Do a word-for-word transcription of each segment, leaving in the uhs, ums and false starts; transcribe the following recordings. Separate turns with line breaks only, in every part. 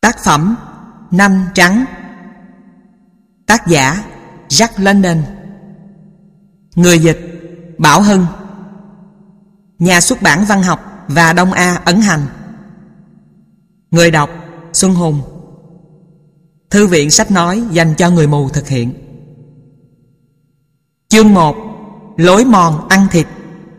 Tác phẩm Nanh Trắng. Tác giả Jack London. Người dịch Bảo Hưng. Nhà xuất bản Văn học và Đông A ấn hành. Người đọc Xuân Hùng. Thư viện sách nói dành cho người mù thực hiện. Chương một. Lối mòn ăn thịt.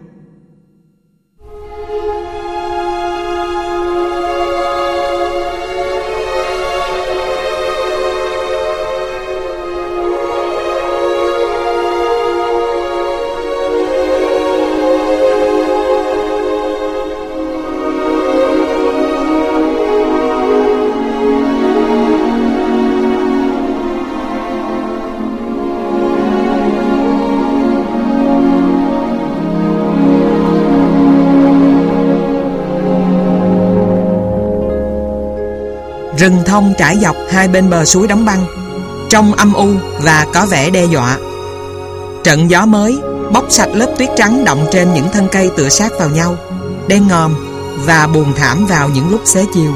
Rừng thông trải dọc hai bên bờ suối đóng băng, trông âm u và có vẻ đe dọa. Trận gió mới bóc sạch lớp tuyết trắng đọng trên những thân cây tựa sát vào nhau, đen ngòm và buồn thảm vào những lúc xế chiều.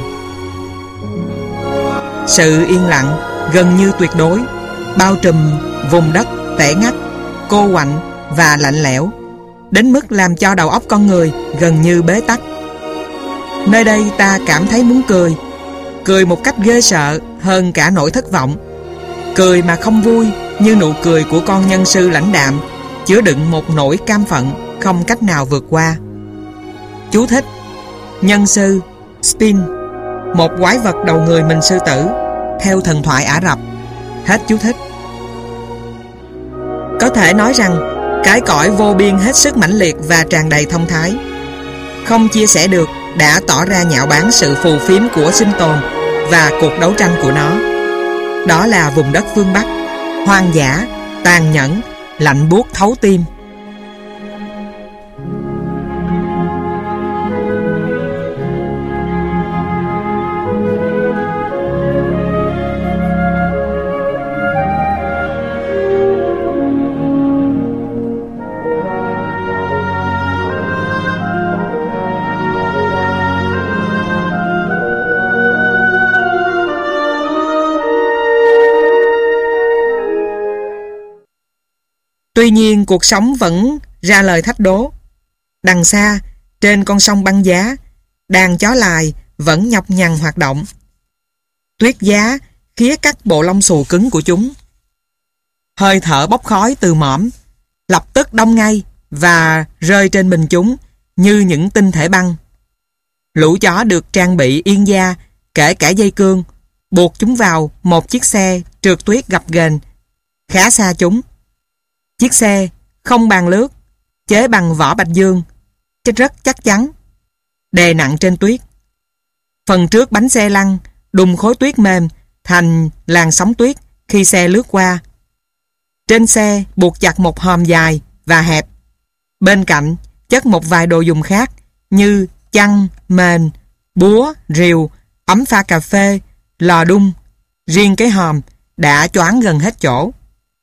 Sự yên lặng gần như tuyệt đối bao trùm vùng đất tẻ ngắt, cô quạnh và lạnh lẽo, đến mức làm cho đầu óc con người gần như bế tắc. Nơi đây ta cảm thấy muốn cười, cười một cách ghê sợ hơn cả nỗi thất vọng. Cười mà không vui như nụ cười của con nhân sư lãnh đạm, chứa đựng một nỗi cam phận không cách nào vượt qua. Chú thích: nhân sư Spin, một quái vật đầu người mình sư tử theo thần thoại Ả Rập. Hết chú thích. Có thể nói rằng cái cõi vô biên hết sức mãnh liệt và tràn đầy thông thái, không chia sẻ được, đã tỏ ra nhạo báng sự phù phiếm của sinh tồn và cuộc đấu tranh của nó. Đó là vùng đất phương Bắc, hoang dã, tàn nhẫn, lạnh buốt thấu tim. Tuy nhiên cuộc sống vẫn ra lời thách đố. Đằng xa, trên con sông băng giá, đàn chó lài vẫn nhọc nhằn hoạt động. Tuyết giá khía cắt bộ lông xù cứng của chúng. Hơi thở bốc khói từ mõm lập tức đông ngay và rơi trên mình chúng như những tinh thể băng. Lũ chó được trang bị yên da, kể cả dây cương, buộc chúng vào một chiếc xe trượt tuyết gập ghềnh khá xa chúng. Chiếc xe không bàn lướt, chế bằng vỏ bạch dương, rất chắc chắn, đè nặng trên tuyết. Phần trước bánh xe lăn đùng khối tuyết mềm thành làn sóng tuyết khi xe lướt qua. Trên xe buộc chặt một hòm dài và hẹp. Bên cạnh chất một vài đồ dùng khác như chăn, mền, búa, rìu, ấm pha cà phê, lò đun. Riêng cái hòm đã choáng gần hết chỗ.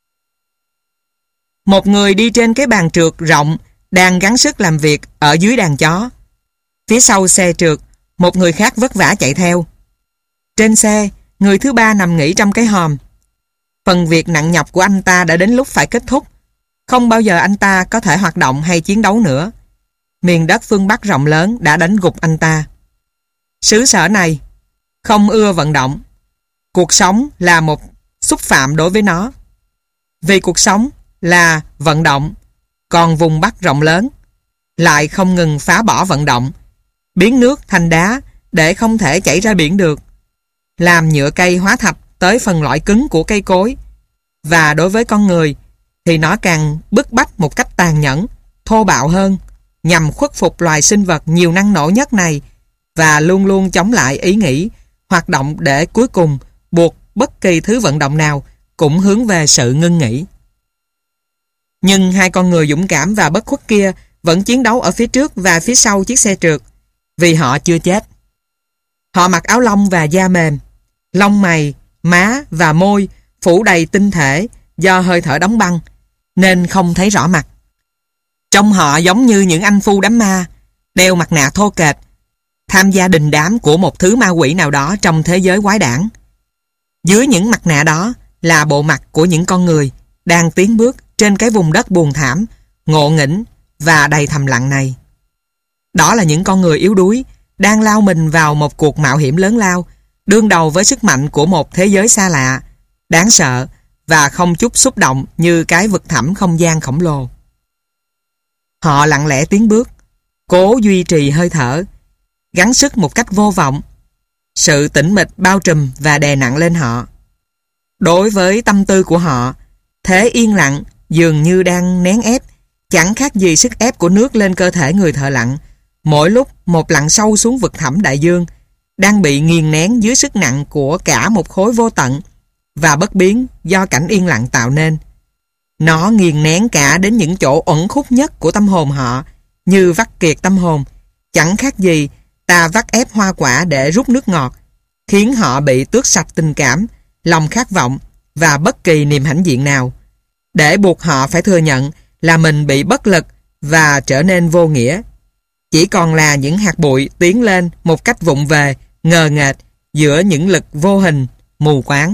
Một người đi trên cái bàn trượt rộng đang gắng sức làm việc ở dưới đàn chó. Phía sau xe trượt, một người khác vất vả chạy theo. Trên xe, người thứ ba nằm nghỉ trong cái hòm. Phần việc nặng nhọc của anh ta đã đến lúc phải kết thúc. Không bao giờ anh ta có thể hoạt động hay chiến đấu nữa. Miền đất phương Bắc rộng lớn đã đánh gục anh ta. Xứ sở này không ưa vận động. Cuộc sống là một xúc phạm đối với nó. Vì cuộc sống là vận động, còn vùng Bắc rộng lớn lại không ngừng phá bỏ vận động, biến nước thành đá để không thể chảy ra biển được, làm nhựa cây hóa thạch tới phần lõi cứng của cây cối. Và đối với con người thì nó càng bức bách một cách tàn nhẫn, thô bạo hơn, nhằm khuất phục loài sinh vật nhiều năng nổ nhất này và luôn luôn chống lại ý nghĩ hoạt động để cuối cùng buộc bất kỳ thứ vận động nào cũng hướng về sự ngưng nghỉ. Nhưng hai con người dũng cảm và bất khuất kia vẫn chiến đấu ở phía trước và phía sau chiếc xe trượt, vì họ chưa chết. Họ mặc áo lông và da mềm, lông mày, má và môi phủ đầy tinh thể do hơi thở đóng băng, nên không thấy rõ mặt. Trông họ giống như những anh phu đám ma, đeo mặt nạ thô kệch, tham gia đình đám của một thứ ma quỷ nào đó trong thế giới quái đản. Dưới những mặt nạ đó là bộ mặt của những con người đang tiến bước trên cái vùng đất buồn thảm, ngộ nghĩnh và đầy thầm lặng này. Đó là những con người yếu đuối đang lao mình vào một cuộc mạo hiểm lớn lao, đương đầu với sức mạnh của một thế giới xa lạ, đáng sợ và không chút xúc động như cái vực thẳm không gian khổng lồ. Họ lặng lẽ tiến bước, cố duy trì hơi thở, gắng sức một cách vô vọng. Sự tĩnh mịch bao trùm và đè nặng lên họ. Đối với tâm tư của họ, thế yên lặng dường như đang nén ép, chẳng khác gì sức ép của nước lên cơ thể người thợ lặn, mỗi lúc một lặn sâu xuống vực thẳm đại dương, đang bị nghiền nén dưới sức nặng của cả một khối vô tận và bất biến do cảnh yên lặng tạo nên. Nó nghiền nén cả đến những chỗ uẩn khúc nhất của tâm hồn họ, như vắt kiệt tâm hồn, chẳng khác gì ta vắt ép hoa quả để rút nước ngọt, khiến họ bị tước sạch tình cảm, lòng khát vọng và bất kỳ niềm hãnh diện nào, để buộc họ phải thừa nhận là mình bị bất lực và trở nên vô nghĩa. Chỉ còn là những hạt bụi tiến lên một cách vụng về, ngờ nghệch giữa những lực vô hình, mù quáng.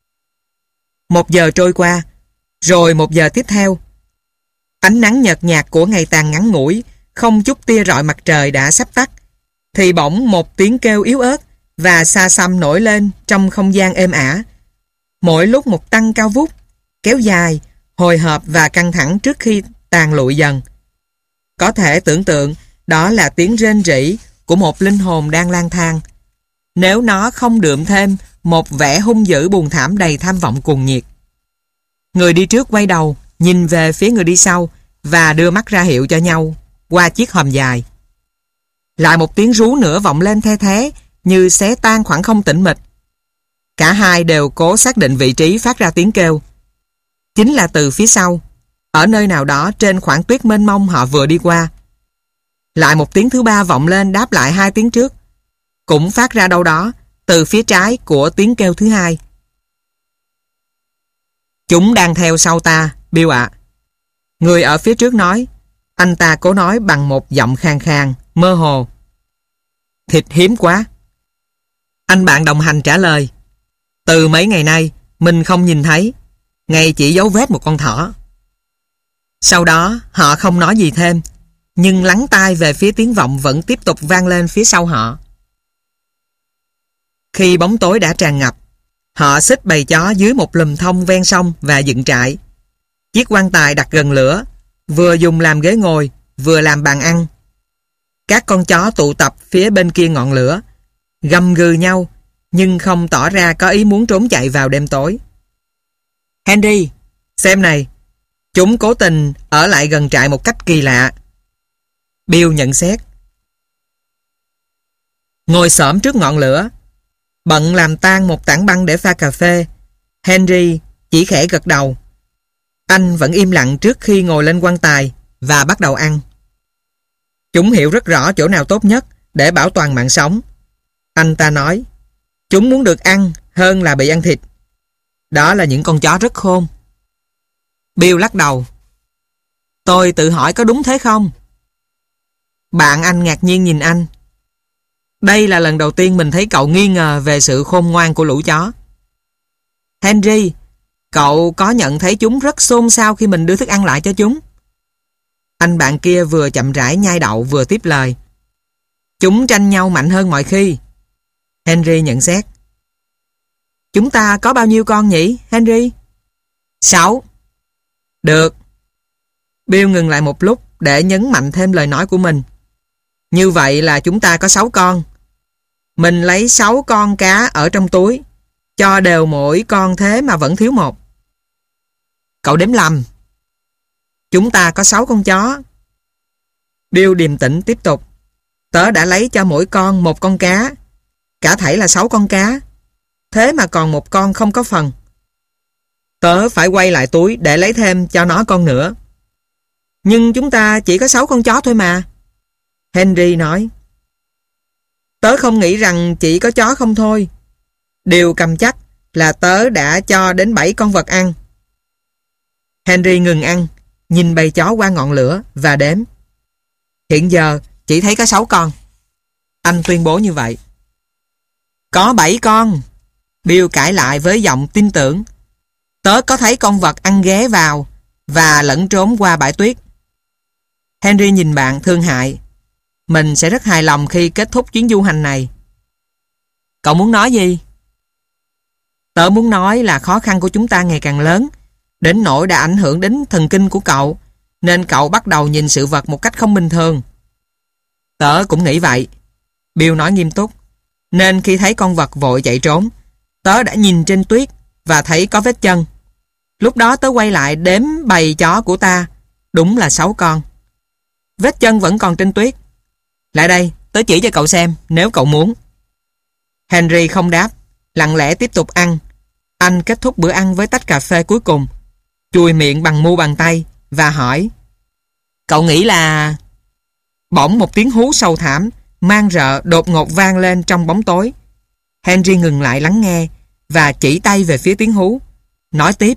Một giờ trôi qua, rồi một giờ tiếp theo. Ánh nắng nhợt nhạt của ngày tàn ngắn ngủi, không chút tia rọi mặt trời đã sắp tắt, thì bỗng một tiếng kêu yếu ớt và xa xăm nổi lên trong không gian êm ả. Mỗi lúc một tăng cao vút, kéo dài, hồi hộp và căng thẳng trước khi tàn lụi dần. Có thể tưởng tượng đó là tiếng rên rỉ của một linh hồn đang lang thang, nếu nó không đượm thêm một vẻ hung dữ buồn thảm đầy tham vọng cuồng nhiệt. Người đi trước quay đầu, nhìn về phía người đi sau và đưa mắt ra hiệu cho nhau qua chiếc hòm dài. Lại một tiếng rú nữa vọng lên the thé như xé tan khoảng không tĩnh mịch. Cả hai đều cố xác định vị trí phát ra tiếng kêu. Chính là từ phía sau, ở nơi nào đó trên khoảng tuyết mênh mông họ vừa đi qua. Lại một tiếng thứ ba vọng lên đáp lại hai tiếng trước, cũng phát ra đâu đó từ phía trái của tiếng kêu thứ hai. Chúng đang theo sau ta, Bill ạ. Người ở phía trước nói. Anh ta cố nói bằng một giọng khàn khàn, mơ hồ. Thịt hiếm quá. Anh bạn đồng hành trả lời. Từ mấy ngày nay, mình không nhìn thấy, ngay chỉ dấu vết một con thỏ. Sau đó, họ không nói gì thêm, nhưng lắng tai về phía tiếng vọng vẫn tiếp tục vang lên phía sau họ. Khi bóng tối đã tràn ngập, họ xích bầy chó dưới một lùm thông ven sông và dựng trại. Chiếc quan tài đặt gần lửa, vừa dùng làm ghế ngồi, vừa làm bàn ăn. Các con chó tụ tập phía bên kia ngọn lửa, gầm gừ nhau, nhưng không tỏ ra có ý muốn trốn chạy vào đêm tối. Henry, xem này, chúng cố tình ở lại gần trại một cách kỳ lạ. Bill nhận xét. Ngồi xổm trước ngọn lửa, bận làm tan một tảng băng để pha cà phê, Henry chỉ khẽ gật đầu. Anh vẫn im lặng trước khi ngồi lên quan tài và bắt đầu ăn. Chúng hiểu rất rõ chỗ nào tốt nhất để bảo toàn mạng sống. Anh ta nói, chúng muốn được ăn hơn là bị ăn thịt. Đó là những con chó rất khôn. Bill lắc đầu. Tôi tự hỏi có đúng thế không? Bạn anh ngạc nhiên nhìn anh. Đây là lần đầu tiên mình thấy cậu nghi ngờ về sự khôn ngoan của lũ chó. Henry, cậu có nhận thấy chúng rất xôn xao khi mình đưa thức ăn lại cho chúng? Anh bạn kia vừa chậm rãi nhai đậu vừa tiếp lời. Chúng tranh nhau mạnh hơn mọi khi. Henry nhận xét. Chúng ta có bao nhiêu con nhỉ, Henry? Sáu. Được. Bill ngừng lại một lúc để nhấn mạnh thêm lời nói của mình. Như vậy là chúng ta có sáu con. Mình lấy sáu con cá ở trong túi, cho đều mỗi con thế mà vẫn thiếu một. Cậu đếm lầm. Chúng ta có sáu con chó. Bill điềm tĩnh tiếp tục. Tớ đã lấy cho mỗi con một con cá. Cả thảy là sáu con cá. Thế mà còn một con không có phần. Tớ phải quay lại túi để lấy thêm cho nó con nữa. Nhưng chúng ta chỉ có sáu con chó thôi mà. Henry nói. Tớ không nghĩ rằng chỉ có chó không thôi. Điều cầm chắc là tớ đã cho đến bảy con vật ăn. Henry ngừng ăn, nhìn bầy chó qua ngọn lửa và đếm. Hiện giờ chỉ thấy có sáu con. Anh tuyên bố như vậy. Có bảy con. Bill cãi lại với giọng tin tưởng. Tớ có thấy con vật ăn ghé vào và lẫn trốn qua bãi tuyết. Henry nhìn bạn thương hại. Mình sẽ rất hài lòng khi kết thúc chuyến du hành này. Cậu muốn nói gì? Tớ muốn nói là khó khăn của chúng ta ngày càng lớn, đến nỗi đã ảnh hưởng đến thần kinh của cậu, nên cậu bắt đầu nhìn sự vật một cách không bình thường. Tớ cũng nghĩ vậy. Bill nói nghiêm túc. Nên khi thấy con vật vội chạy trốn, tớ đã nhìn trên tuyết và thấy có vết chân. Lúc đó tớ quay lại đếm bầy chó của ta. Đúng là sáu con. Vết chân vẫn còn trên tuyết. Lại đây, tớ chỉ cho cậu xem nếu cậu muốn. Henry không đáp, lặng lẽ tiếp tục ăn. Anh kết thúc bữa ăn với tách cà phê cuối cùng, chùi miệng bằng mu bàn tay và hỏi: Cậu nghĩ là... Bỗng một tiếng hú sâu thảm, mang rợ đột ngột vang lên trong bóng tối. Henry ngừng lại lắng nghe và chỉ tay về phía tiếng hú, nói tiếp: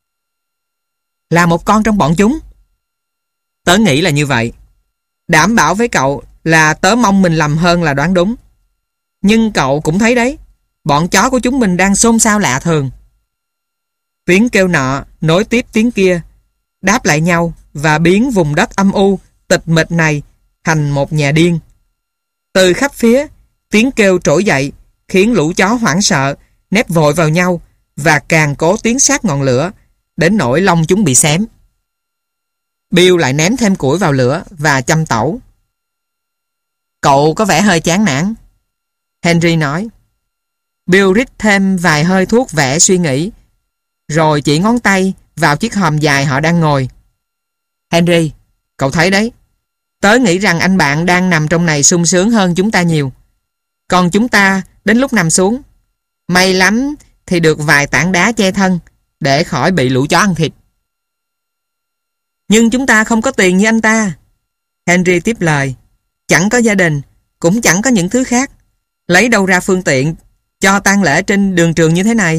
Là một con trong bọn chúng. Tớ nghĩ là như vậy. Đảm bảo với cậu là tớ mong mình lầm hơn là đoán đúng. Nhưng cậu cũng thấy đấy, bọn chó của chúng mình đang xôn xao lạ thường. Tiếng kêu nọ nối tiếp tiếng kia, đáp lại nhau và biến vùng đất âm u, tịch mịch này thành một nhà điên. Từ khắp phía, tiếng kêu trỗi dậy, khiến lũ chó hoảng sợ, nép vội vào nhau và càng cố tiến sát ngọn lửa, đến nỗi lông chúng bị xém. Bill lại ném thêm củi vào lửa và châm tẩu. Cậu có vẻ hơi chán nản, Henry nói. Bill rít thêm vài hơi thuốc vẽ suy nghĩ, rồi chỉ ngón tay vào chiếc hòm dài họ đang ngồi. Henry, cậu thấy đấy, tớ nghĩ rằng anh bạn đang nằm trong này sung sướng hơn chúng ta nhiều. Còn chúng ta đến lúc nằm xuống, may lắm thì được vài tảng đá che thân để khỏi bị lũ chó ăn thịt. Nhưng chúng ta không có tiền như anh ta, Henry tiếp lời. Chẳng có gia đình, cũng chẳng có những thứ khác. Lấy đâu ra phương tiện cho tang lễ trên đường trường như thế này?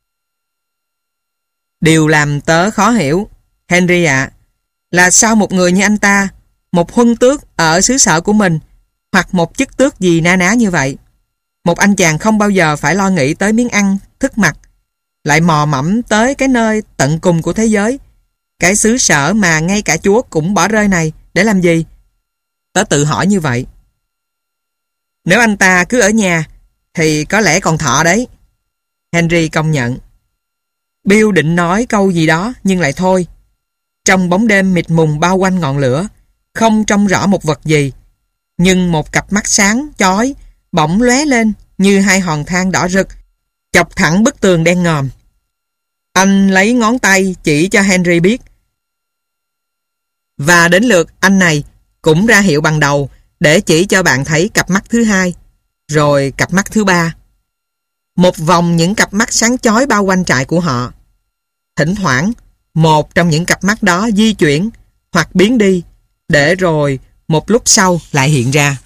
Điều làm tớ khó hiểu, Henry ạ, à, là sao một người như anh ta, một huân tước ở xứ sở của mình, hoặc một chức tước gì na ná như vậy, một anh chàng không bao giờ phải lo nghĩ tới miếng ăn, thức mặc, lại mò mẫm tới cái nơi tận cùng của thế giới, cái xứ sở mà ngay cả Chúa cũng bỏ rơi này, để làm gì? Tớ tự hỏi như vậy. Nếu anh ta cứ ở nhà thì có lẽ còn thọ đấy, Henry công nhận. Bill định nói câu gì đó nhưng lại thôi. Trong bóng đêm mịt mùng bao quanh ngọn lửa, không trông rõ một vật gì, nhưng một cặp mắt sáng chói bỗng lóe lên như hai hòn than đỏ rực, chọc thẳng bức tường đen ngòm. Anh lấy ngón tay chỉ cho Henry biết, và đến lượt anh này cũng ra hiệu bằng đầu để chỉ cho bạn thấy cặp mắt thứ hai, rồi cặp mắt thứ ba. Một vòng những cặp mắt sáng chói bao quanh trại của họ. Thỉnh thoảng, một trong những cặp mắt đó di chuyển hoặc biến đi, để rồi một lúc sau lại hiện ra.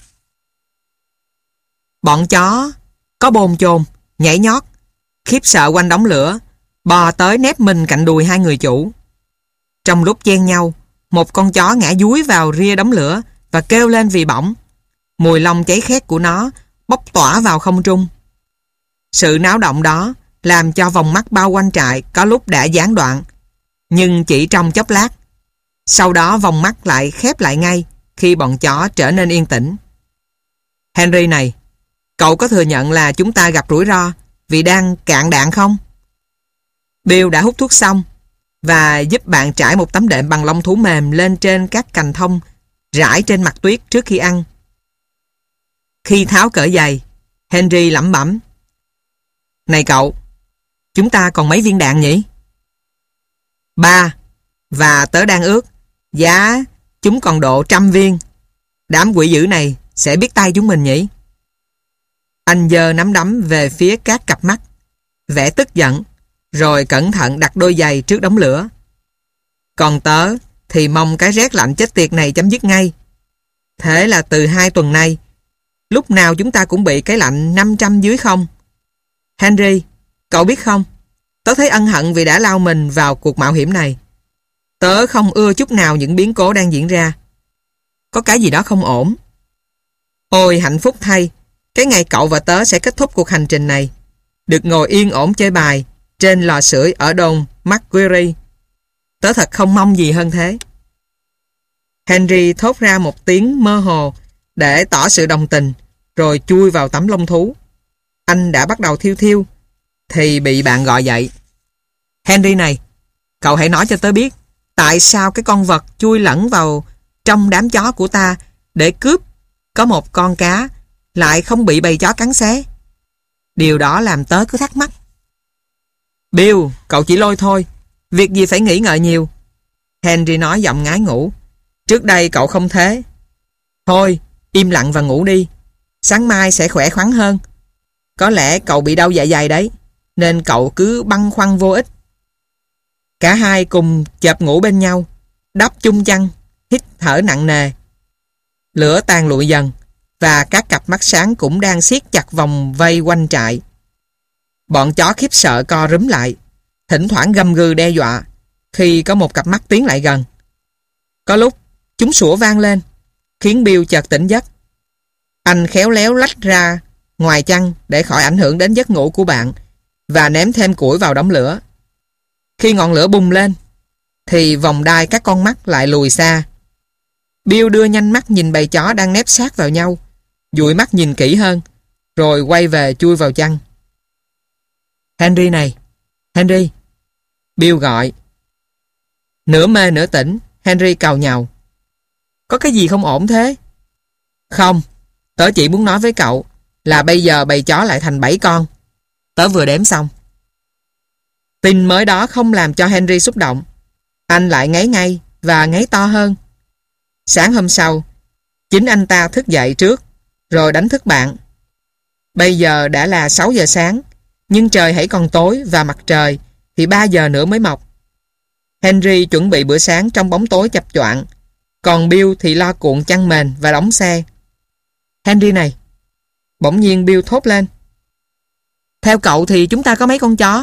Bọn chó có bồn chồn, nhảy nhót, khiếp sợ quanh đống lửa, bò tới nép mình cạnh đùi hai người chủ. Trong lúc chen nhau, một con chó ngã dúi vào ria đống lửa và kêu lên vì bỏng. Mùi lông cháy khét của nó bốc tỏa vào không trung. Sự náo động đó làm cho vòng mắt bao quanh trại có lúc đã gián đoạn, nhưng chỉ trong chốc lát. Sau đó vòng mắt lại khép lại ngay khi bọn chó trở nên yên tĩnh. Henry này, cậu có thừa nhận là chúng ta gặp rủi ro vì đang cạn đạn không? Bill đã hút thuốc xong và giúp bạn trải một tấm đệm bằng lông thú mềm lên trên các cành thông rải trên mặt tuyết trước khi ăn. Khi tháo cởi giày, Henry lẩm bẩm: Này cậu, chúng ta còn mấy viên đạn nhỉ? Ba, và tớ đang ước giá chúng còn độ trăm viên. Đám quỷ dữ này sẽ biết tay chúng mình nhỉ? Anh giơ nắm đấm về phía các cặp mắt, vẻ tức giận, rồi cẩn thận đặt đôi giày trước đống lửa. Còn tớ thì mong cái rét lạnh chết tiệt này chấm dứt ngay. Thế là từ hai tuần nay, lúc nào chúng ta cũng bị cái lạnh năm trăm dưới không. Henry, cậu biết không, tớ thấy ân hận vì đã lao mình vào cuộc mạo hiểm này. Tớ không ưa chút nào những biến cố đang diễn ra. Có cái gì đó không ổn. Ôi hạnh phúc thay, cái ngày cậu và tớ sẽ kết thúc cuộc hành trình này. Được ngồi yên ổn chơi bài trên lò sưởi ở đồn McQuarrie. Tớ thật không mong gì hơn thế. Henry thốt ra một tiếng mơ hồ để tỏ sự đồng tình, rồi chui vào tấm lông thú. Anh đã bắt đầu thiêu thiêu, thì bị bạn gọi dậy. Henry này, cậu hãy nói cho tớ biết, tại sao cái con vật chui lẫn vào trong đám chó của ta để cướp có một con cá lại không bị bầy chó cắn xé? Điều đó làm tớ cứ thắc mắc. Bill, cậu chỉ lôi thôi, việc gì phải nghĩ ngợi nhiều. Henry nói giọng ngái ngủ. Trước đây cậu không thế. Thôi, im lặng và ngủ đi. Sáng mai sẽ khỏe khoắn hơn. Có lẽ cậu bị đau dạ dày đấy, nên cậu cứ băn khoăn vô ích. Cả hai cùng chợp ngủ bên nhau, đắp chung chăn, hít thở nặng nề. Lửa tàn lụi dần, và các cặp mắt sáng cũng đang siết chặt vòng vây quanh trại. Bọn chó khiếp sợ co rúm lại, thỉnh thoảng gầm gừ đe dọa khi có một cặp mắt tiến lại gần. Có lúc chúng sủa vang lên, khiến Bill chợt tỉnh giấc. Anh khéo léo lách ra ngoài chăn để khỏi ảnh hưởng đến giấc ngủ của bạn, và ném thêm củi vào đống lửa. Khi ngọn lửa bùng lên, thì vòng đai các con mắt lại lùi xa. Bill đưa nhanh mắt nhìn bầy chó đang nép sát vào nhau, dụi mắt nhìn kỹ hơn, rồi quay về chui vào chăn. Henry này, Henry. Bill gọi. Nửa mê nửa tỉnh, Henry càu nhàu. Có cái gì không ổn thế? Không, tớ chỉ muốn nói với cậu là bây giờ bầy chó lại thành bảy con. Tớ vừa đếm xong. Tin mới đó không làm cho Henry xúc động. Anh lại ngáy ngay và ngáy to hơn. Sáng hôm sau, chính anh ta thức dậy trước, rồi đánh thức bạn. Bây giờ đã là sáu giờ sáng, nhưng trời hãy còn tối và mặt trời thì ba giờ nữa mới mọc. Henry chuẩn bị bữa sáng trong bóng tối chập choạng, còn Bill thì lo cuộn chăn mền và đóng xe. Henry này. Bỗng nhiên Bill thốt lên. Theo cậu thì chúng ta có mấy con chó?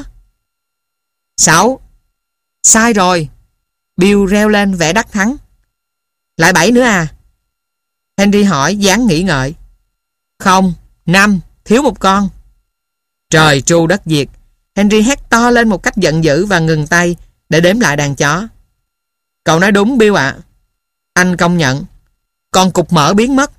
Sáu. Sai rồi. Bill reo lên vẻ đắc thắng. Lại bảy nữa à? Henry hỏi dáng nghĩ ngợi. Không, năm, thiếu một con. Trời tru đất diệt. Henry hét to lên một cách giận dữ và ngừng tay để đếm lại đàn chó. Cậu nói đúng Bill ạ. Anh công nhận. Con cục mỡ biến mất.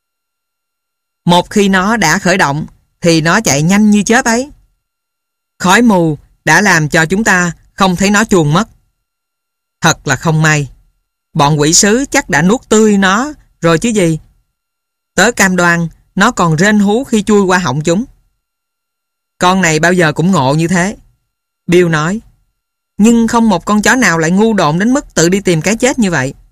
Một khi nó đã khởi động thì nó chạy nhanh như chớp ấy. Khói mù đã làm cho chúng ta không thấy nó chuồn mất. Thật là không may. Bọn quỷ sứ chắc đã nuốt tươi nó rồi chứ gì. Tớ cam đoan nó còn rên hú khi chui qua họng chúng. Con này bao giờ cũng ngộ như thế, Bill nói. Nhưng không một con chó nào lại ngu độn đến mức tự đi tìm cái chết như vậy.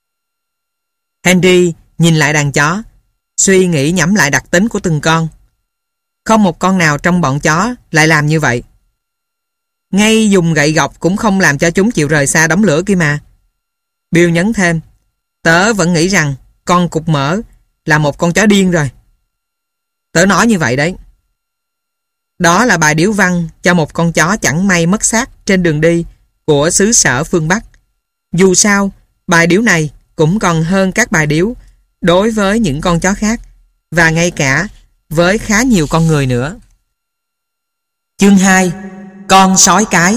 Henry nhìn lại đàn chó, suy nghĩ nhẩm lại đặc tính của từng con. Không một con nào trong bọn chó lại làm như vậy. Ngay dùng gậy gộc cũng không làm cho chúng chịu rời xa đống lửa kia mà. Bill nhấn thêm. Tớ vẫn nghĩ rằng con cục mỡ là một con chó điên rồi. Tớ nói như vậy đấy. Đó là bài điếu văn cho một con chó chẳng may mất xác trên đường đi của xứ sở phương Bắc. Dù sao, bài điếu này cũng còn hơn các bài điếu đối với những con chó khác, và ngay cả với khá nhiều con người nữa. Chương hai. Con sói cái.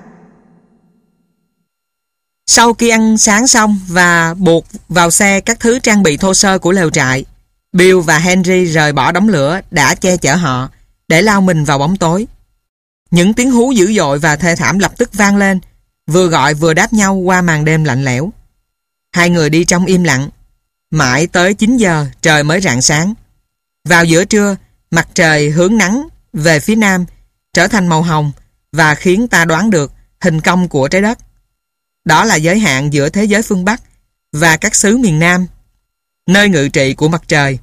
Sau khi ăn sáng xong và buộc vào xe các thứ trang bị thô sơ của lều trại, Bill và Henry rời bỏ đống lửa đã che chở họ để lao mình vào bóng tối. Những tiếng hú dữ dội và thê thảm lập tức vang lên, vừa gọi vừa đáp nhau qua màn đêm lạnh lẽo. Hai người đi trong im lặng, mãi tới chín giờ trời mới rạng sáng. Vào giữa trưa, mặt trời hướng nắng về phía nam, trở thành màu hồng và khiến ta đoán được hình cong của trái đất. Đó là giới hạn giữa thế giới phương Bắc và các xứ miền Nam, nơi ngự trị của mặt trời.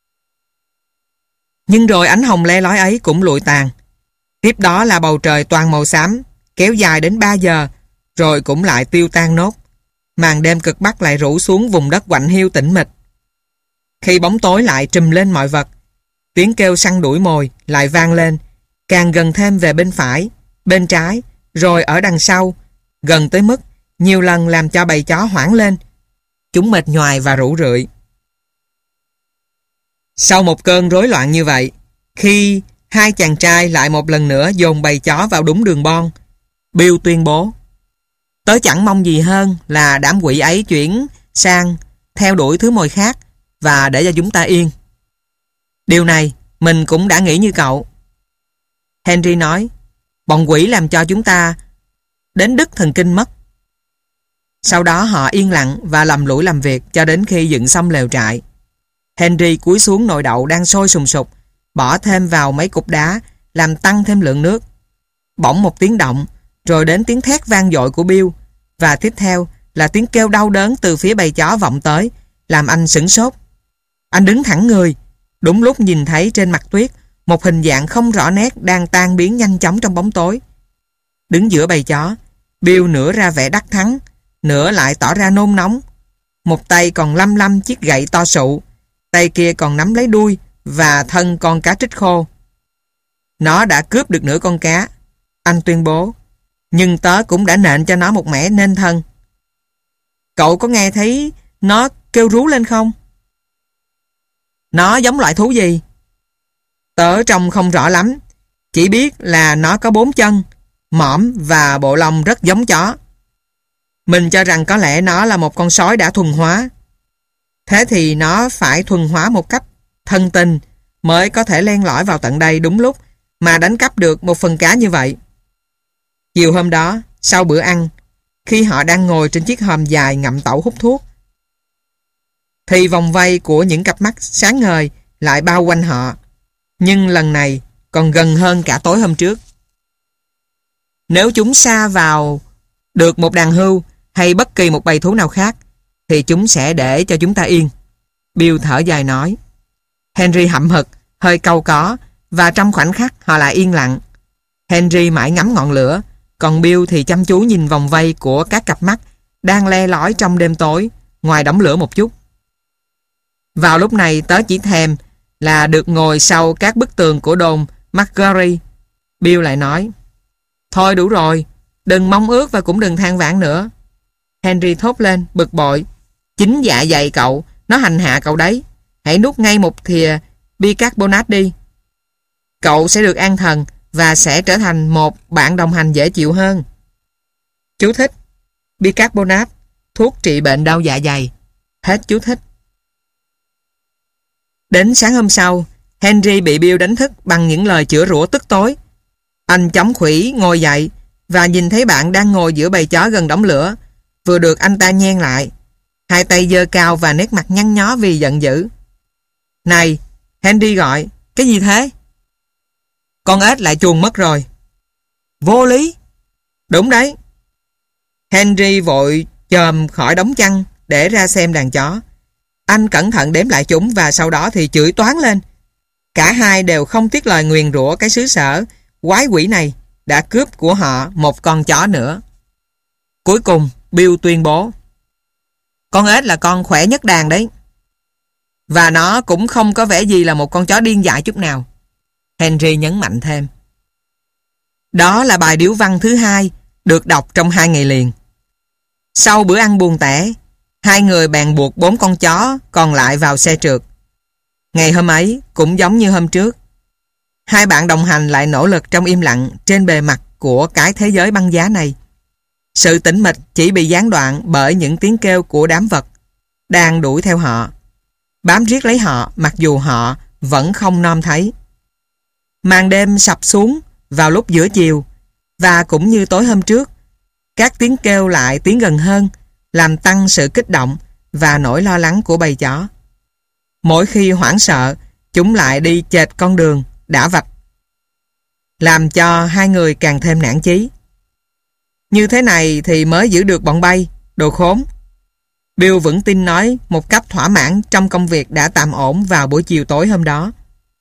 Nhưng rồi ánh hồng le lói ấy cũng lụi tàn. Tiếp đó là bầu trời toàn màu xám, kéo dài đến ba giờ, rồi cũng lại tiêu tan nốt. Màn đêm cực Bắc lại rủ xuống vùng đất quạnh hiu tĩnh mịch. Khi bóng tối lại trùm lên mọi vật, tiếng kêu săn đuổi mồi lại vang lên, càng gần thêm về bên phải, bên trái, rồi ở đằng sau, gần tới mức nhiều lần làm cho bầy chó hoảng lên. Chúng mệt nhoài và rũ rượi. Sau một cơn rối loạn như vậy, khi hai chàng trai lại một lần nữa dồn bầy chó vào đúng đường bon, Bill tuyên bố: "Tớ chẳng mong gì hơn là đám quỷ ấy chuyển sang theo đuổi thứ mồi khác và để cho chúng ta yên." "Điều này mình cũng đã nghĩ như cậu." Henry nói: "Bọn quỷ làm cho chúng ta đến đứt thần kinh mất." Sau đó họ yên lặng và lầm lũi làm việc cho đến khi dựng xong lều trại. Henry cúi xuống nồi đậu đang sôi sùng sục, bỏ thêm vào mấy cục đá, làm tăng thêm lượng nước. Bỗng một tiếng động, rồi đến tiếng thét vang dội của Bill, và tiếp theo là tiếng kêu đau đớn từ phía bầy chó vọng tới, làm anh sửng sốt. Anh đứng thẳng người, đúng lúc nhìn thấy trên mặt tuyết một hình dạng không rõ nét đang tan biến nhanh chóng trong bóng tối. Đứng giữa bầy chó, Bill nửa ra vẻ đắc thắng, nửa lại tỏ ra nôn nóng. Một tay còn lăm lăm chiếc gậy to sụ, tay kia còn nắm lấy đuôi và thân con cá trích khô. "Nó đã cướp được nửa con cá," anh tuyên bố, "nhưng tớ cũng đã nện cho nó một mẻ nên thân." "Cậu có nghe thấy nó kêu rú lên không?" "Nó giống loại thú gì?" "Tớ trông không rõ lắm, chỉ biết là nó có bốn chân, mõm và bộ lông rất giống chó. Mình cho rằng có lẽ nó là một con sói đã thuần hóa. Thế thì nó phải thuần hóa một cách thân tình mới có thể len lỏi vào tận đây đúng lúc mà đánh cắp được một phần cá như vậy." Chiều hôm đó, sau bữa ăn, khi họ đang ngồi trên chiếc hòm dài ngậm tẩu hút thuốc, thì vòng vây của những cặp mắt sáng ngời lại bao quanh họ, nhưng lần này còn gần hơn cả tối hôm trước. Nếu chúng sa vào được một đàn hươu hay bất kỳ một bầy thú nào khác, thì chúng sẽ để cho chúng ta yên. Bill thở dài nói. Henry hậm hực, hơi cau có, và trong khoảnh khắc họ lại yên lặng. Henry mãi ngắm ngọn lửa, còn Bill thì chăm chú nhìn vòng vây của các cặp mắt đang le lói trong đêm tối, ngoài đống lửa một chút. Vào lúc này tớ chỉ thèm là được ngồi sau các bức tường của đồn McGurry. Bill lại nói. Thôi đủ rồi, đừng mong ước và cũng đừng than vãn nữa. Henry thốt lên, bực bội. Chính dạ dày cậu, nó hành hạ cậu đấy. Hãy nuốt ngay một thìa bicarbonate đi. Cậu sẽ được an thần và sẽ trở thành một bạn đồng hành dễ chịu hơn. Chú thích. Bicarbonate, thuốc trị bệnh đau dạ dày. Hết chú thích. Đến sáng hôm sau, Henry bị Bill đánh thức bằng những lời chửi rủa tức tối. Anh chống khủy ngồi dậy và nhìn thấy bạn đang ngồi giữa bầy chó gần đống lửa, vừa được anh ta nhen lại, hai tay giơ cao và nét mặt nhăn nhó vì giận dữ. Này, Henry gọi, cái gì thế? Con ếch lại chuồn mất rồi. Vô lý. Đúng đấy. Henry vội chồm khỏi đống chăn để ra xem đàn chó. Anh cẩn thận đếm lại chúng và sau đó thì chửi toáng lên. Cả hai đều không tiếc lời nguyền rủa cái xứ sở quái quỷ này đã cướp của họ một con chó nữa. Cuối cùng, Bill tuyên bố. Con ếch là con khỏe nhất đàn đấy. Và nó cũng không có vẻ gì là một con chó điên dại chút nào. Henry nhấn mạnh thêm. Đó là bài điếu văn thứ hai được đọc trong hai ngày liền. Sau bữa ăn buồn tẻ, hai người bèn buộc bốn con chó còn lại vào xe trượt. Ngày hôm ấy cũng giống như hôm trước. Hai bạn đồng hành lại nỗ lực trong im lặng trên bề mặt của cái thế giới băng giá này. Sự tĩnh mịch chỉ bị gián đoạn bởi những tiếng kêu của đám vật đang đuổi theo họ, bám riết lấy họ mặc dù họ vẫn không nom thấy. Màn đêm sập xuống vào lúc giữa chiều, và cũng như tối hôm trước, các tiếng kêu lại tiến gần hơn, làm tăng sự kích động và nỗi lo lắng của bầy chó. Mỗi khi hoảng sợ, chúng lại đi chệch con đường đã vạch, làm cho hai người càng thêm nản chí. Như thế này thì mới giữ được bọn bay, đồ khốn. Bill vững tin nói một cách thỏa mãn trong công việc đã tạm ổn vào buổi chiều tối hôm đó.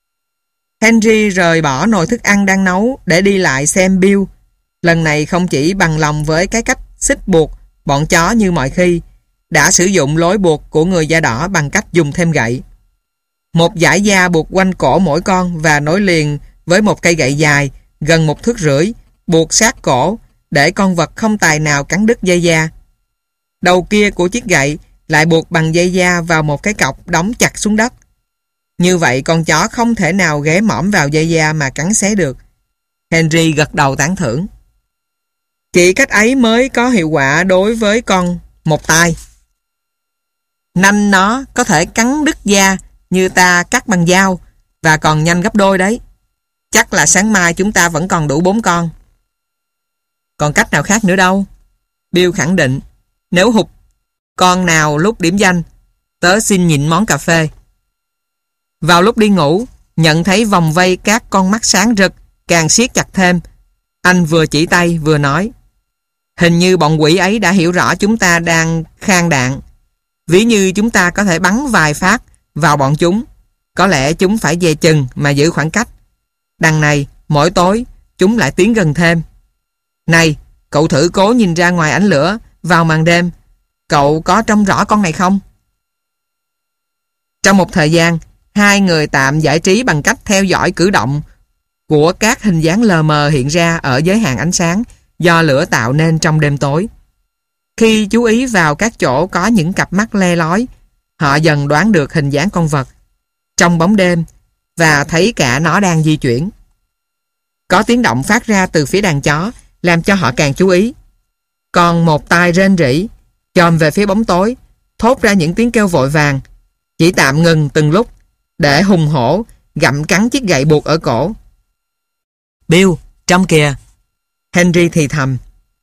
Henry rời bỏ nồi thức ăn đang nấu để đi lại xem Bill. Lần này không chỉ bằng lòng với cái cách xích buộc bọn chó như mọi khi, đã sử dụng lối buộc của người da đỏ bằng cách dùng thêm gậy. Một dải da buộc quanh cổ mỗi con và nối liền với một cây gậy dài gần một thước rưỡi, buộc sát cổ để con vật không tài nào cắn đứt dây da. Đầu kia của chiếc gậy lại buộc bằng dây da vào một cái cọc đóng chặt xuống đất. Như vậy con chó không thể nào ghé mõm vào dây da mà cắn xé được. Henry gật đầu tán thưởng. Chỉ cách ấy mới có hiệu quả đối với con một tai. Nanh nó có thể cắn đứt da như ta cắt bằng dao và còn nhanh gấp đôi đấy. Chắc là sáng mai chúng ta vẫn còn đủ bốn con. Còn cách nào khác nữa đâu? Bill khẳng định. Nếu hụt con nào lúc điểm danh, tớ xin nhịn món cà phê. Vào lúc đi ngủ, nhận thấy vòng vây các con mắt sáng rực càng siết chặt thêm. Anh vừa chỉ tay vừa nói. Hình như bọn quỷ ấy đã hiểu rõ chúng ta đang khang đạn. Ví như chúng ta có thể bắn vài phát vào bọn chúng. Có lẽ chúng phải về chừng mà giữ khoảng cách. Đằng này, mỗi tối, chúng lại tiến gần thêm. Này, cậu thử cố nhìn ra ngoài ánh lửa vào màn đêm. Cậu có trông rõ con này không? Trong một thời gian, hai người tạm giải trí bằng cách theo dõi cử động của các hình dáng lờ mờ hiện ra ở giới hạn ánh sáng do lửa tạo nên trong đêm tối. Khi chú ý vào các chỗ có những cặp mắt le lói, họ dần đoán được hình dáng con vật trong bóng đêm và thấy cả nó đang di chuyển. Có tiếng động phát ra từ phía đàn chó làm cho họ càng chú ý. Còn một tai rên rỉ chồm về phía bóng tối, thốt ra những tiếng kêu vội vàng, chỉ tạm ngừng từng lúc để hùng hổ gặm cắn chiếc gậy buộc ở cổ. Bill, trong kìa! Henry thì thầm.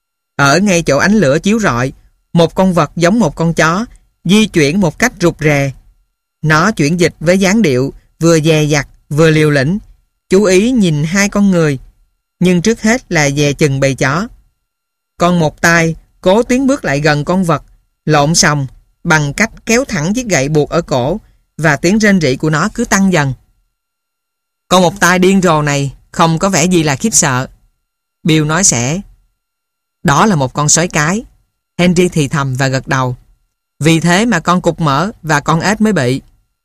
Ở ngay chỗ ánh lửa chiếu rọi, một con vật giống một con chó di chuyển một cách rụt rè. Nó chuyển dịch với dáng điệu vừa dè dặt vừa liều lĩnh, chú ý nhìn hai con người, nhưng trước hết là dè chừng bầy chó. Con một tai cố tiến bước lại gần con vật, lộn xòng bằng cách kéo thẳng chiếc gậy buộc ở cổ, và tiếng rên rỉ của nó cứ tăng dần. Con một tai điên rồ này không có vẻ gì là khiếp sợ. Bill nói sẽ. Đó là một con sói cái. Henry thì thầm và gật đầu. Vì thế mà con cục mỡ và con ếch mới bị.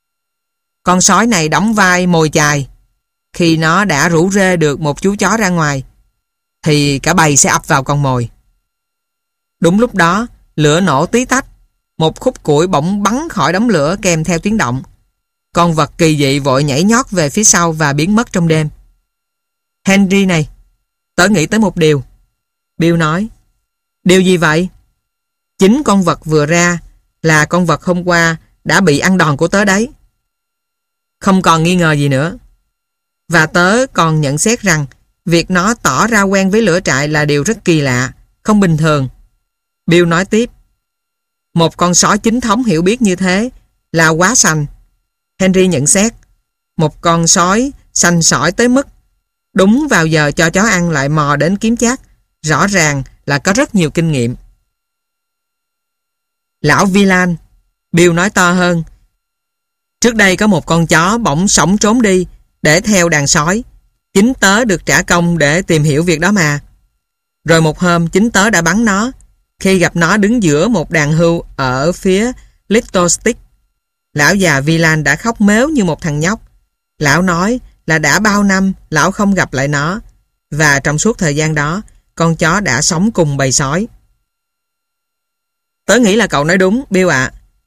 Con sói này đóng vai mồi chài. Khi nó đã rủ rê được một chú chó ra ngoài, thì cả bầy sẽ ập vào con mồi. Đúng lúc đó, lửa nổ tí tách. Một khúc củi bỗng bắn khỏi đống lửa kèm theo tiếng động. Con vật kỳ dị vội nhảy nhót về phía sau và biến mất trong đêm. Henry này, tớ nghĩ tới một điều. Bill nói. Điều gì vậy? Chính con vật vừa ra là con vật hôm qua đã bị ăn đòn của tớ đấy. Không còn nghi ngờ gì nữa. Và tớ còn nhận xét rằng việc nó tỏ ra quen với lửa trại là điều rất kỳ lạ, không bình thường. Bill nói tiếp. Một con sói chính thống hiểu biết như thế là quá sành. Henry nhận xét. Một con sói sành sỏi tới mức đúng vào giờ cho chó ăn lại mò đến kiếm chác, rõ ràng là có rất nhiều kinh nghiệm. Lão Villan, Bill nói to hơn. Trước đây có một con chó bỗng sổng trốn đi để theo đàn sói. Chính tớ được trả công để tìm hiểu việc đó mà. Rồi một hôm chính tớ đã bắn nó khi gặp nó đứng giữa một đàn hươu ở phía Little Stick. Lão già Villan đã khóc mếu như một thằng nhóc. Lão nói là đã bao năm lão không gặp lại nó, và trong suốt thời gian đó con chó đã sống cùng bầy sói. Tớ nghĩ là cậu nói đúng, Bill ạ.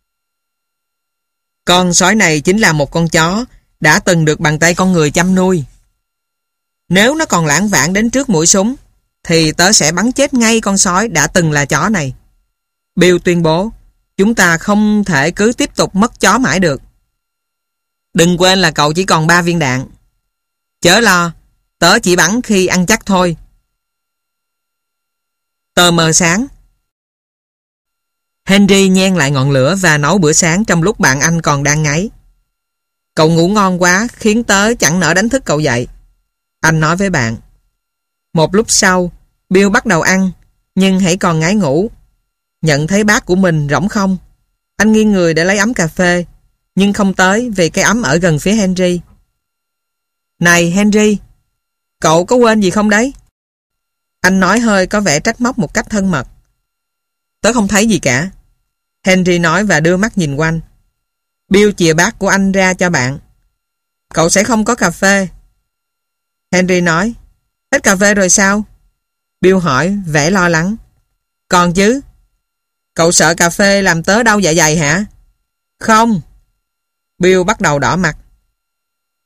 Con sói này chính là một con chó đã từng được bàn tay con người chăm nuôi. Nếu nó còn lãng vãng đến trước mũi súng, thì tớ sẽ bắn chết ngay con sói đã từng là chó này. Bill tuyên bố, chúng ta không thể cứ tiếp tục mất chó mãi được. Đừng quên là cậu chỉ còn ba viên đạn. Chớ lo, tớ chỉ bắn khi ăn chắc thôi. Tờ mờ sáng. Henry nhen lại ngọn lửa và nấu bữa sáng trong lúc bạn anh còn đang ngáy. Cậu ngủ ngon quá khiến tớ chẳng nỡ đánh thức cậu dậy, anh nói với bạn. Một lúc sau, Bill bắt đầu ăn, nhưng hãy còn ngáy ngủ. Nhận thấy bát của mình rỗng không, anh nghiêng người để lấy ấm cà phê, nhưng không tới vì cái ấm ở gần phía Henry. Này Henry, cậu có quên gì không đấy? Anh nói hơi có vẻ trách móc một cách thân mật. Tớ không thấy gì cả, Henry nói và đưa mắt nhìn quanh. Bill chìa bát của anh ra cho bạn. Cậu sẽ không có cà phê. Henry nói. Hết cà phê rồi sao? Bill hỏi vẻ lo lắng. Còn chứ. Cậu sợ cà phê làm tớ đau dạ dày hả? Không. Bill bắt đầu đỏ mặt.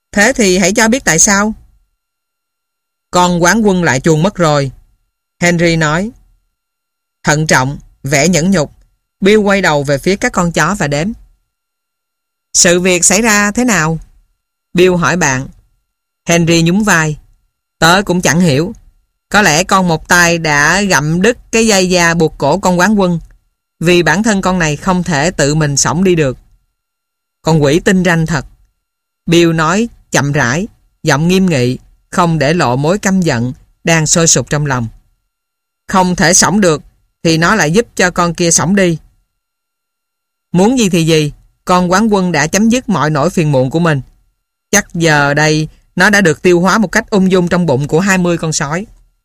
Thế thì hãy cho biết tại sao. Con quán quân lại chuồn mất rồi, Henry nói. Thận trọng, vẻ nhẫn nhục, Bill quay đầu về phía các con chó và đếm. Sự việc xảy ra thế nào? Bill hỏi bạn. Henry nhún vai. Tớ cũng chẳng hiểu. Có lẽ con một tay đã gặm đứt cái dây da buộc cổ con quán quân, vì bản thân con này không thể tự mình xổng đi được. Con quỷ tinh ranh thật. Bill nói chậm rãi, giọng nghiêm nghị, không để lộ mối căm giận đang sôi sục trong lòng. Không thể xổng được thì nó lại giúp cho con kia xổng đi. Muốn gì thì gì, con quán quân đã chấm dứt mọi nỗi phiền muộn của mình. Chắc giờ đây nó đã được tiêu hóa một cách ung dung trong bụng của hai mươi con sói.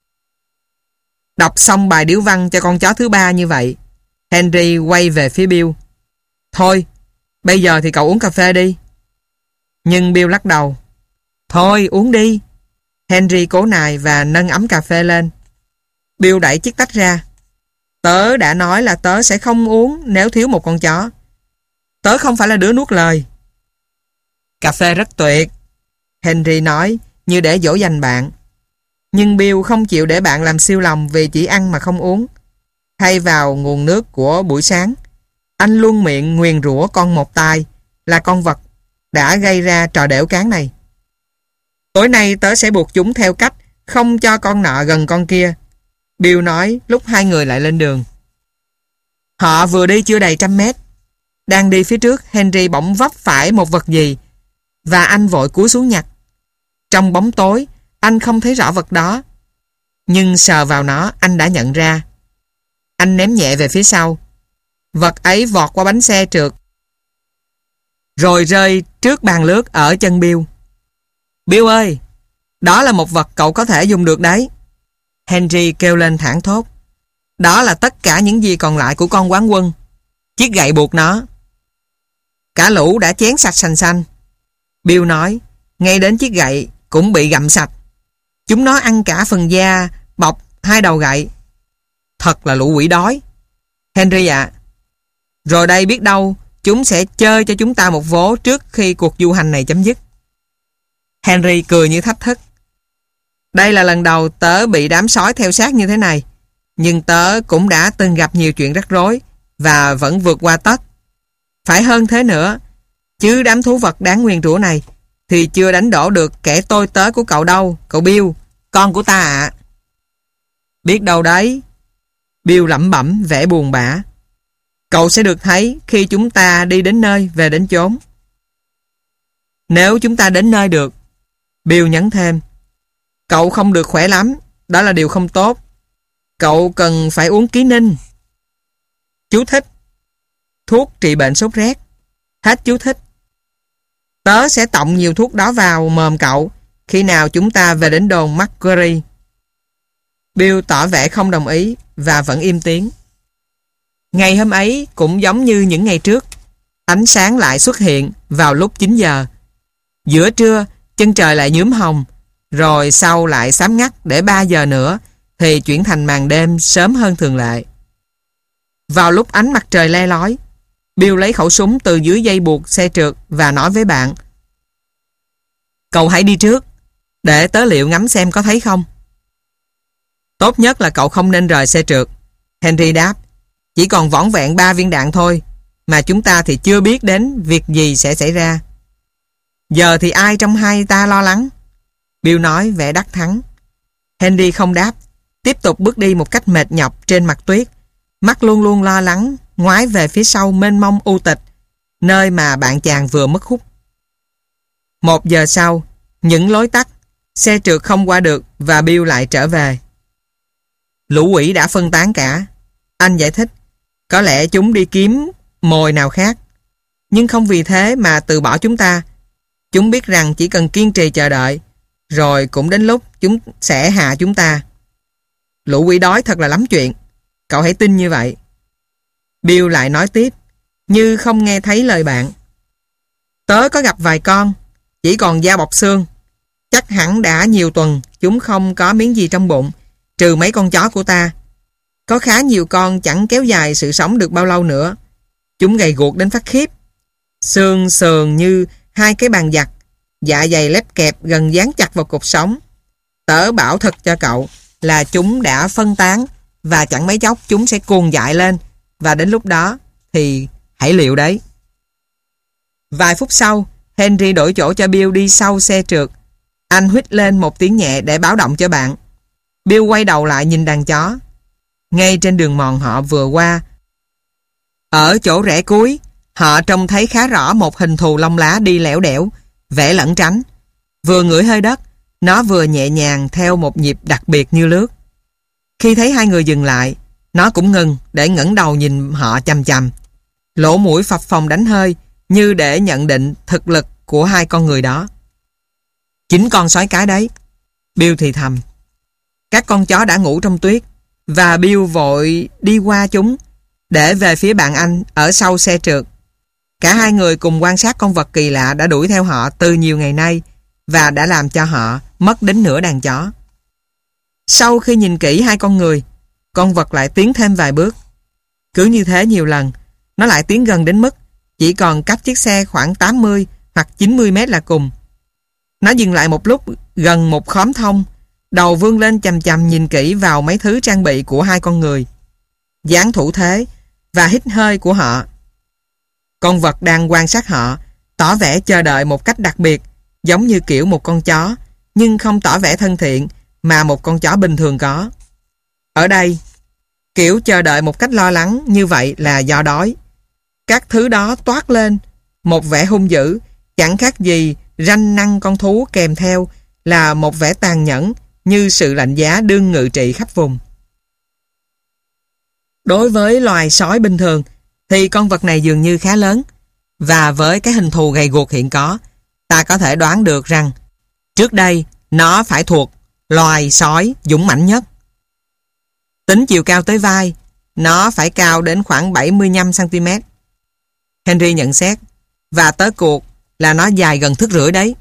Đọc xong bài điếu văn cho con chó thứ ba như vậy, Henry quay về phía Bill. Thôi, bây giờ thì cậu uống cà phê đi. Nhưng Bill lắc đầu. Thôi, uống đi. Henry cố nài và nâng ấm cà phê lên. Bill đẩy chiếc tách ra. Tớ đã nói là tớ sẽ không uống nếu thiếu một con chó. Tớ không phải là đứa nuốt lời. Cà phê rất tuyệt, Henry nói như để dỗ dành bạn. Nhưng Bill không chịu để bạn làm siêu lòng vì chỉ ăn mà không uống. Thay vào nguồn nước của buổi sáng, anh luôn miệng nguyền rủa con một tai là con vật đã gây ra trò đểu cán này. Tối nay tớ sẽ buộc chúng theo cách không cho con nọ gần con kia, Bill nói lúc hai người lại lên đường. Họ vừa đi chưa đầy trăm mét. Đang đi phía trước, Henry bỗng vấp phải một vật gì và anh vội cúi xuống nhặt. Trong bóng tối, anh không thấy rõ vật đó, nhưng sờ vào nó anh đã nhận ra. Anh ném nhẹ về phía sau. Vật ấy vọt qua bánh xe trượt rồi rơi trước bàn lướt ở chân Bill. Bill ơi, đó là một vật cậu có thể dùng được đấy, Henry kêu lên thảng thốt. Đó là tất cả những gì còn lại của con quán quân. Chiếc gậy buộc nó. Cả lũ đã chén sạch sành xanh, Bill nói. Ngay đến chiếc gậy cũng bị gặm sạch. Chúng nó ăn cả phần da bọc hai đầu gậy. Thật là lũ quỷ đói, Henry ạ. Rồi đây biết đâu chúng sẽ chơi cho chúng ta một vố trước khi cuộc du hành này chấm dứt. Henry cười như thách thức. Đây là lần đầu tớ bị đám sói theo sát như thế này, nhưng tớ cũng đã từng gặp nhiều chuyện rắc rối và vẫn vượt qua tất. Phải hơn thế nữa, chứ đám thú vật đáng nguyền rủa này thì chưa đánh đổ được kẻ tôi tớ của cậu đâu, cậu Bill, con của ta ạ. Biết đâu đấy, Bill lẩm bẩm vẻ buồn bã. Cậu sẽ được thấy khi chúng ta đi đến nơi về đến chốn. Nếu chúng ta đến nơi được, Bill nhấn thêm. Cậu không được khỏe lắm, đó là điều không tốt. Cậu cần phải uống ký ninh. Chú thích: thuốc trị bệnh sốt rét. Hết chú thích. Tớ sẽ tọng nhiều thuốc đó vào mồm cậu khi nào chúng ta về đến đồn Macquarie. Bill tỏ vẻ không đồng ý và vẫn im tiếng. Ngày hôm ấy cũng giống như những ngày trước, ánh sáng lại xuất hiện vào lúc chín giờ. Giữa trưa, chân trời lại nhuốm hồng, rồi sau lại xám ngắt để ba giờ nữa thì chuyển thành màn đêm sớm hơn thường lệ. Vào lúc ánh mặt trời le lói, Bill lấy khẩu súng từ dưới dây buộc xe trượt và nói với bạn. Cậu hãy đi trước, để tớ liệu ngắm xem có thấy không. Tốt nhất là cậu không nên rời xe trượt, Henry đáp. Chỉ còn vỏn vẹn ba viên đạn thôi, mà chúng ta thì chưa biết đến việc gì sẽ xảy ra. Giờ thì ai trong hai ta lo lắng? Bill nói vẻ đắc thắng. Henry không đáp, tiếp tục bước đi một cách mệt nhọc trên mặt tuyết, mắt luôn luôn lo lắng, ngoái về phía sau mênh mông u tịch, nơi mà bạn chàng vừa mất hút. Một giờ sau, những lối tắt, xe trượt không qua được và Bill lại trở về. Lũ quỷ đã phân tán cả, anh giải thích. Có lẽ chúng đi kiếm mồi nào khác, nhưng không vì thế mà từ bỏ chúng ta. Chúng biết rằng chỉ cần kiên trì chờ đợi, rồi cũng đến lúc chúng sẽ hạ chúng ta. Lũ quỷ đói thật là lắm chuyện, cậu hãy tin như vậy. Bill lại nói tiếp, như không nghe thấy lời bạn. Tớ có gặp vài con, chỉ còn da bọc xương. Chắc hẳn đã nhiều tuần chúng không có miếng gì trong bụng, trừ mấy con chó của ta. Có khá nhiều con chẳng kéo dài sự sống được bao lâu nữa. Chúng gầy guộc đến phát khiếp, xương sườn như hai cái bàn giặt, dạ dày lép kẹp gần dán chặt vào cột sống. Tớ bảo thật cho cậu là chúng đã phân tán và chẳng mấy chốc chúng sẽ cuồng dại lên, và đến lúc đó thì hãy liệu đấy. Vài phút sau, Henry đổi chỗ cho Bill đi sau xe trượt. Anh huýt lên một tiếng nhẹ để báo động cho bạn. Bill quay đầu lại nhìn đàn chó. Ngay trên đường mòn họ vừa qua, ở chỗ rẽ cuối, họ trông thấy khá rõ một hình thù lông lá đi lẻo đẻo, vẽ lẩn tránh. Vừa ngửi hơi đất, nó vừa nhẹ nhàng theo một nhịp đặc biệt như lướt. Khi thấy hai người dừng lại, nó cũng ngừng để ngẩng đầu nhìn họ chằm chằm. Lỗ mũi phập phồng đánh hơi, như để nhận định thực lực của hai con người đó. Chính con sói cái đấy, Bill thì thầm. Các con chó đã ngủ trong tuyết, và Bill vội đi qua chúng để về phía bạn anh ở sau xe trượt. Cả hai người cùng quan sát con vật kỳ lạ đã đuổi theo họ từ nhiều ngày nay và đã làm cho họ mất đến nửa đàn chó. Sau khi nhìn kỹ hai con người, con vật lại tiến thêm vài bước. Cứ như thế nhiều lần, nó lại tiến gần đến mức chỉ còn cách chiếc xe khoảng tám mươi hoặc chín mươi mét là cùng. Nó dừng lại một lúc gần một khóm thông, đầu vươn lên chằm chằm nhìn kỹ vào mấy thứ trang bị của hai con người, dáng thủ thế và hít hơi của họ. Con vật đang quan sát họ, tỏ vẻ chờ đợi một cách đặc biệt, giống như kiểu một con chó, nhưng không tỏ vẻ thân thiện mà một con chó bình thường có. Ở đây, kiểu chờ đợi một cách lo lắng như vậy là do đói. Các thứ đó toát lên một vẻ hung dữ, chẳng khác gì ranh năng con thú, kèm theo là một vẻ tàn nhẫn như sự lạnh giá đương ngự trị khắp vùng. Đối với loài sói bình thường thì con vật này dường như khá lớn, và với cái hình thù gầy guộc hiện có, ta có thể đoán được rằng trước đây nó phải thuộc loài sói dũng mãnh nhất. Tính chiều cao tới vai, nó phải cao đến khoảng bảy mươi lăm xăng ti mét. Henry nhận xét, và tới cuộc là nó dài gần thước rưỡi đấy.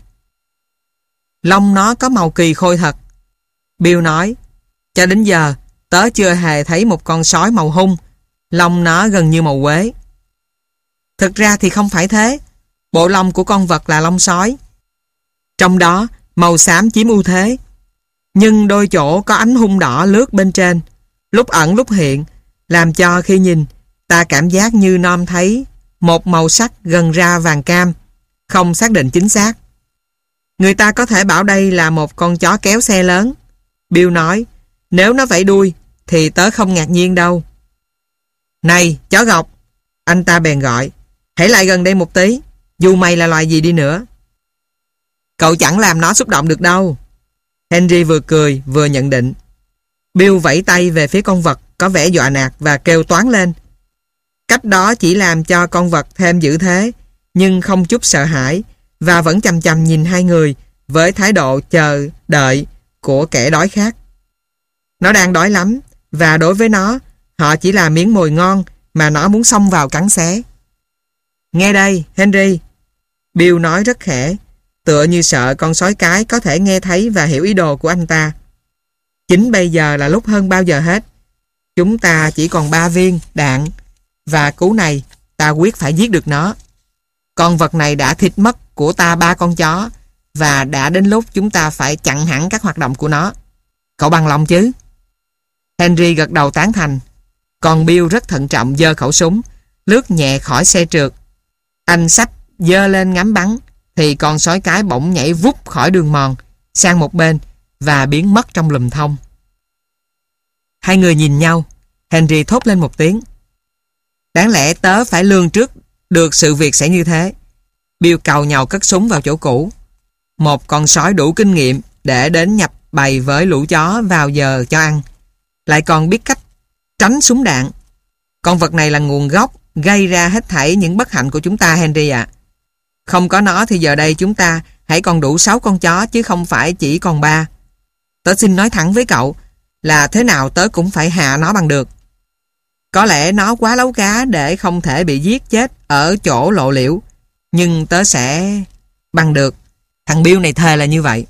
Lông nó có màu kỳ khôi thật. Bill nói, cho đến giờ tớ chưa hề thấy một con sói màu hung, lông nó gần như màu quế. Thực ra thì không phải thế. Bộ lông của con vật là lông sói, trong đó màu xám chiếm ưu thế, nhưng đôi chỗ có ánh hung đỏ lướt bên trên, lúc ẩn lúc hiện, làm cho khi nhìn ta cảm giác như nom thấy một màu sắc gần ra vàng cam, không xác định chính xác. Người ta có thể bảo đây là một con chó kéo xe lớn. Bill nói, nếu nó vẫy đuôi thì tớ không ngạc nhiên đâu. Này, chó gọc, anh ta bèn gọi, hãy lại gần đây một tí, dù mày là loài gì đi nữa. Cậu chẳng làm nó xúc động được đâu. Henry vừa cười vừa nhận định. Bill vẫy tay về phía con vật có vẻ dọa nạt và kêu toáng lên. Cách đó chỉ làm cho con vật thêm dữ thế, nhưng không chút sợ hãi, và vẫn chằm chằm nhìn hai người với thái độ chờ đợi của kẻ đói khát. Nó đang đói lắm, và đối với nó, họ chỉ là miếng mồi ngon mà nó muốn xông vào cắn xé. Nghe đây, Henry, Bill nói rất khẽ, tựa như sợ con sói cái có thể nghe thấy và hiểu ý đồ của anh ta. Chính bây giờ là lúc hơn bao giờ hết. Chúng ta chỉ còn ba viên đạn, và cú này ta quyết phải giết được nó. Con vật này đã thịt mất của ta ba con chó, và đã đến lúc chúng ta phải chặn hẳn các hoạt động của nó. Cậu bằng lòng chứ? Henry gật đầu tán thành. Còn Bill rất thận trọng giơ khẩu súng, lướt nhẹ khỏi xe trượt. Anh xách giơ lên ngắm bắn, thì con sói cái bỗng nhảy vút khỏi đường mòn sang một bên và biến mất trong lùm thông. Hai người nhìn nhau. Henry thốt lên một tiếng. Đáng lẽ tớ phải lường trước được sự việc sẽ như thế. Bill càu nhàu cất súng vào chỗ cũ. Một con sói đủ kinh nghiệm để đến nhập bầy với lũ chó vào giờ cho ăn, lại còn biết cách tránh súng đạn. Con vật này là nguồn gốc gây ra hết thảy những bất hạnh của chúng ta, Henry ạ. À. Không có nó thì giờ đây chúng ta hãy còn đủ sáu con chó, chứ không phải chỉ còn ba. Tớ xin nói thẳng với cậu là thế nào tớ cũng phải hạ nó bằng được. Có lẽ nó quá lấu cá để không thể bị giết chết ở chỗ lộ liễu, nhưng tớ sẽ bằng được. Thằng Bill này thề là như vậy.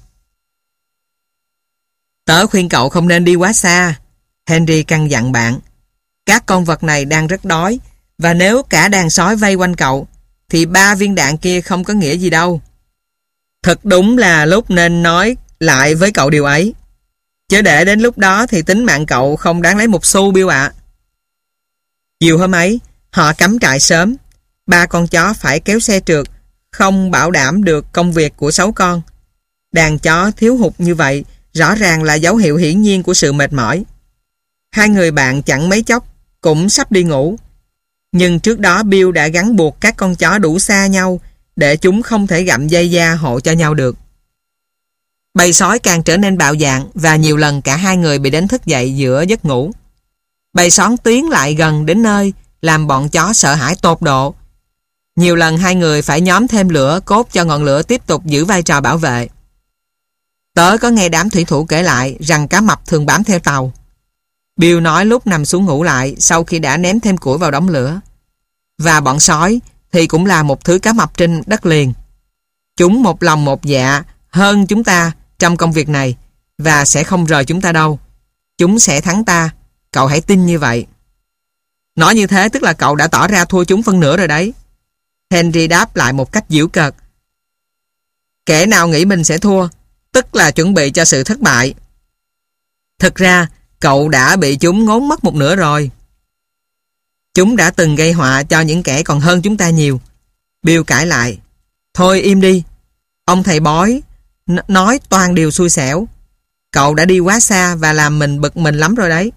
Tớ khuyên cậu không nên đi quá xa, Henry căn dặn bạn. Các con vật này đang rất đói, và nếu cả đàn sói vây quanh cậu thì ba viên đạn kia không có nghĩa gì đâu. Thật đúng là lúc nên nói lại với cậu điều ấy. Chứ để đến lúc đó thì tính mạng cậu không đáng lấy một xu, Bill ạ. Chiều hôm ấy, họ cắm trại sớm. Ba con chó phải kéo xe trượt, không bảo đảm được công việc của sáu con. Đàn chó thiếu hụt như vậy rõ ràng là dấu hiệu hiển nhiên của sự mệt mỏi. Hai người bạn chẳng mấy chốc cũng sắp đi ngủ. Nhưng trước đó Bill đã gắn buộc các con chó đủ xa nhau để chúng không thể gặm dây da hộ cho nhau được. Bầy sói càng trở nên bạo dạn và nhiều lần cả hai người bị đánh thức dậy giữa giấc ngủ. Bầy sói tiến lại gần đến nơi làm bọn chó sợ hãi tột độ. Nhiều lần hai người phải nhóm thêm lửa cốt cho ngọn lửa tiếp tục giữ vai trò bảo vệ. Tớ có nghe đám thủy thủ kể lại rằng cá mập thường bám theo tàu. Bill nói lúc nằm xuống ngủ lại sau khi đã ném thêm củi vào đống lửa. Và bọn sói thì cũng là một thứ cá mập trên đất liền. Chúng một lòng một dạ hơn chúng ta trong công việc này và sẽ không rời chúng ta đâu. Chúng sẽ thắng ta, cậu hãy tin như vậy. Nói như thế tức là cậu đã tỏ ra thua chúng phân nửa rồi đấy. Henry đáp lại một cách giễu cợt. Kẻ nào nghĩ mình sẽ thua, tức là chuẩn bị cho sự thất bại. Thực ra, cậu đã bị chúng ngốn mất một nửa rồi. Chúng đã từng gây họa cho những kẻ còn hơn chúng ta nhiều. Bill cãi lại. Thôi im đi. Ông thầy bói nói toàn điều xui xẻo. Cậu đã đi quá xa và làm mình bực mình lắm rồi đấy.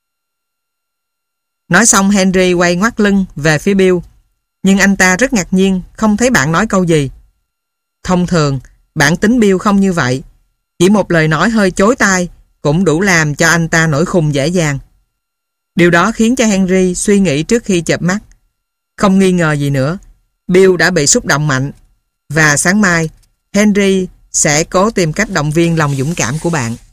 Nói xong Henry quay ngoắt lưng về phía Bill. Nhưng anh ta rất ngạc nhiên không thấy bạn nói câu gì. Thông thường, bản tính Bill không như vậy. Chỉ một lời nói hơi chối tai cũng đủ làm cho anh ta nổi khùng dễ dàng. Điều đó khiến cho Henry suy nghĩ trước khi chợp mắt. Không nghi ngờ gì nữa, Bill đã bị xúc động mạnh. Và sáng mai, Henry sẽ cố tìm cách động viên lòng dũng cảm của bạn.